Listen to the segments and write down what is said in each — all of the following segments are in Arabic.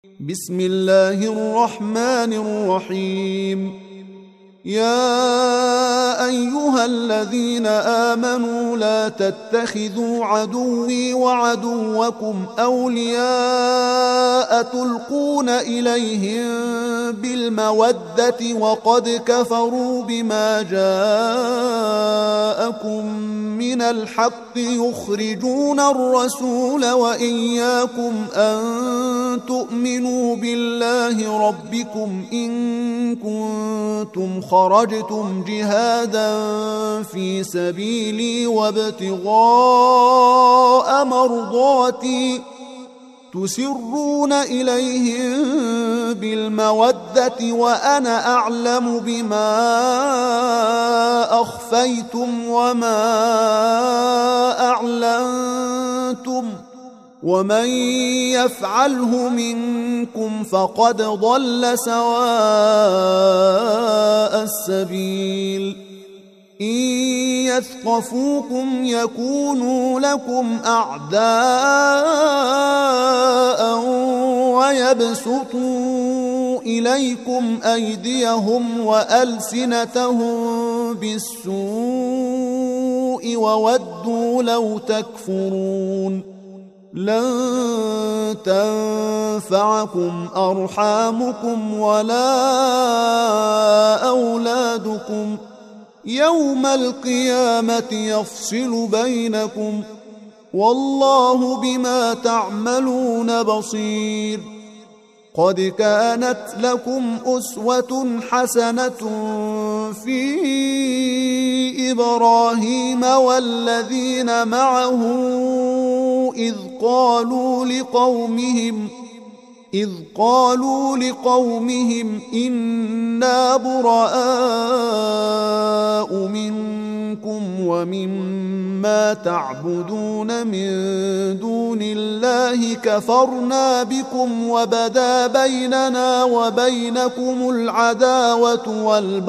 بسم الله الرحمن الرحيم. يا أيها الذين آمنوا لا تتخذوا عدوي وعدوكم أولياء تلقون إليهم بالمودة وقد كفروا بما جاءكم من الحق يخرجون الرسول وإياكم أن تؤمنوا بالله ربكم إن كنتم خرجتم جهادا في سبيلي وابتغاء مرضاتي تسرون إليهم بالمودة وأنا أعلم بما أخفيتم وما أعلنتم ومن يفعله منكم فقد ضل سواء السبيل. إن يثقفوكم يكونوا لكم أعداء ويبسطوا إليكم أيديهم وألسنتهم بالسوء وودوا لو تكفرون. لن تنفعكم أرحامكم ولا أولادكم يوم القيامة يفصل بينكم والله بما تعملون بصير. قد كانت لكم أسوة حسنة في إبراهيم والذين معه إذ قالوا لقومهم إنا براء منكم ومما تعبدون من دون الله كفرنا بكم وبدا بيننا وبينكم العداوة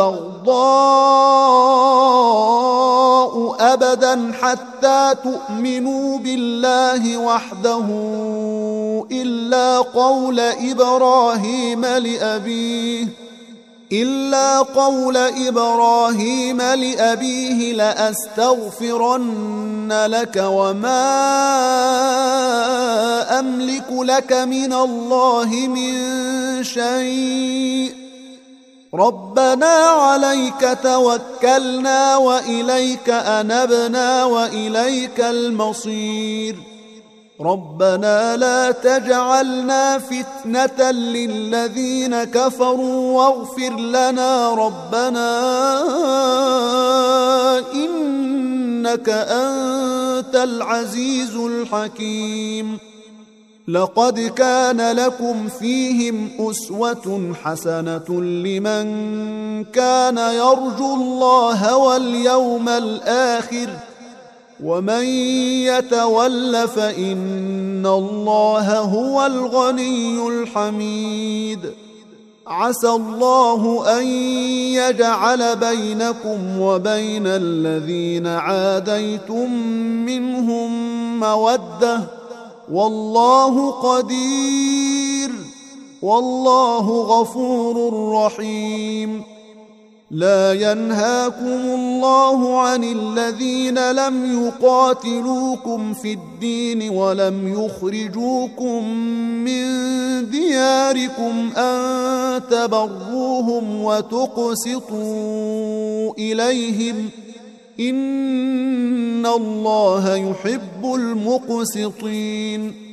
والبغضاء أبدا حتى تؤمنوا بالله وحده إلا قول إبراهيم لأبيه لأستغفرن لك وما أملك لك من الله من شيء ربنا عليك توكلنا وإليك أنبنا وإليك المصير. ربنا لا تجعلنا فتنة للذين كفروا واغفر لنا ربنا إنك أنت العزيز الحكيم. لقد كان لكم فيهم أسوة حسنة لمن كان يرجو الله واليوم الآخر ومن يتول فإن الله هو الغني الحميد. عسى الله أن يجعل بينكم وبين الذين عاديتم منهم مودة والله قدير والله غفور رحيم. لا ينهاكم الله عن الذين لم يقاتلوكم في الدين ولم يخرجوكم من دياركم أن تبروهم وتقسطوا إليهم إن الله يحب المقسطين.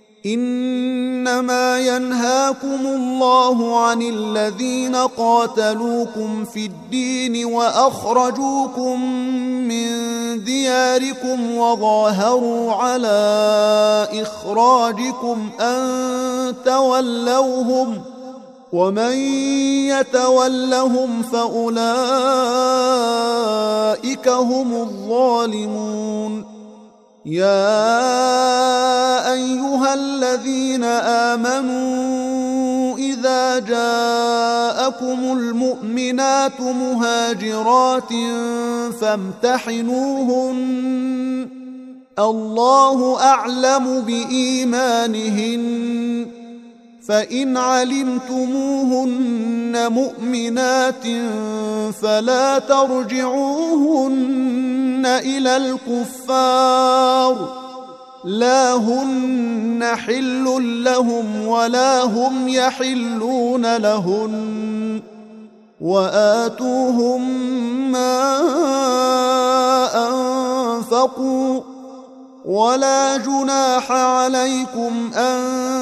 إنما ينهاكم الله عن الذين قاتلوكم في الدين وأخرجوكم من دياركم وظاهروا على إخراجكم أن تولوهم ومن يتولهم فأولئك هم الظالمون. يا أيها الذين آمنوا إذا جاءكم المؤمنات مهاجرات فامتحنوهن الله أعلم بإيمانهن فإن علمتموهن مؤمنات فلا ترجعوهن إلى الكفار لا هن حل لهم ولا هم يحلون لهن وآتوهم ما أنفقوا ولا جناح عليكم أن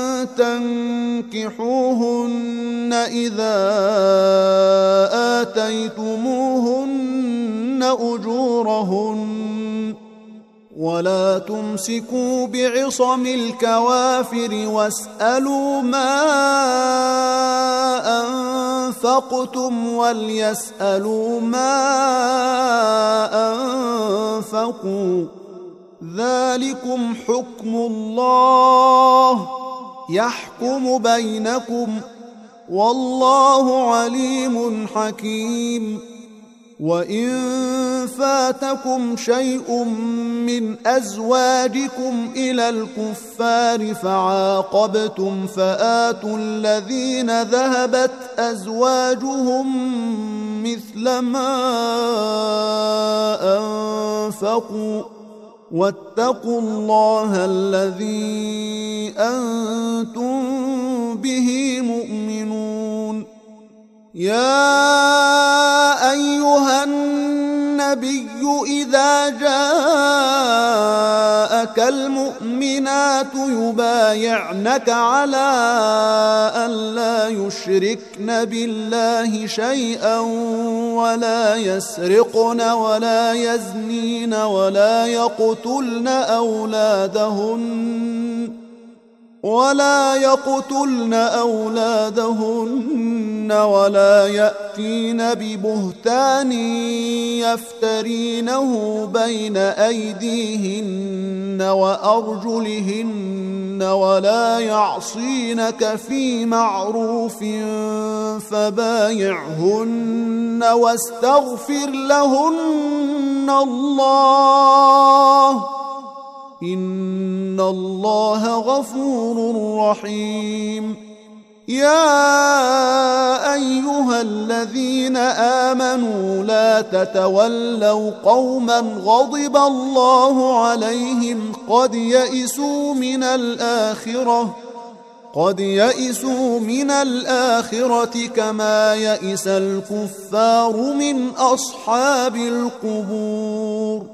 تنكحوهن إذا آتيتموهن أجورهن ولا تمسكوا بعصم الكوافر واسألوا ما أنفقتم وليسألوا ما أنفقوا ذلكم حكم الله يحكم بينكم والله عليم حكيم وإن فاتكم شيء من أزواجكم إلى الكفار فعاقبتم فآتوا الذين ذهبت أزواجهم مثل ما أنفقوا واتقوا الله الذي أنتم به مؤمنون يا أيها النبي إذا جاءك المؤمنات يبايعنك على أن لا يشركن بالله شيئا ولا يسرقن ولا يزنين ولا يقتلن أولادهن ولا يأتين ببهتان يفترينه بين أيديهن وأرجلهن ولا يعصينك في معروف فبايعهن واستغفر لهن الله إن الله غفور رحيم يا أيها الذين آمنوا لا تتولوا قوما غضب الله عليهم قد يئسوا من الآخرة كما يئس الكفار من أصحاب القبور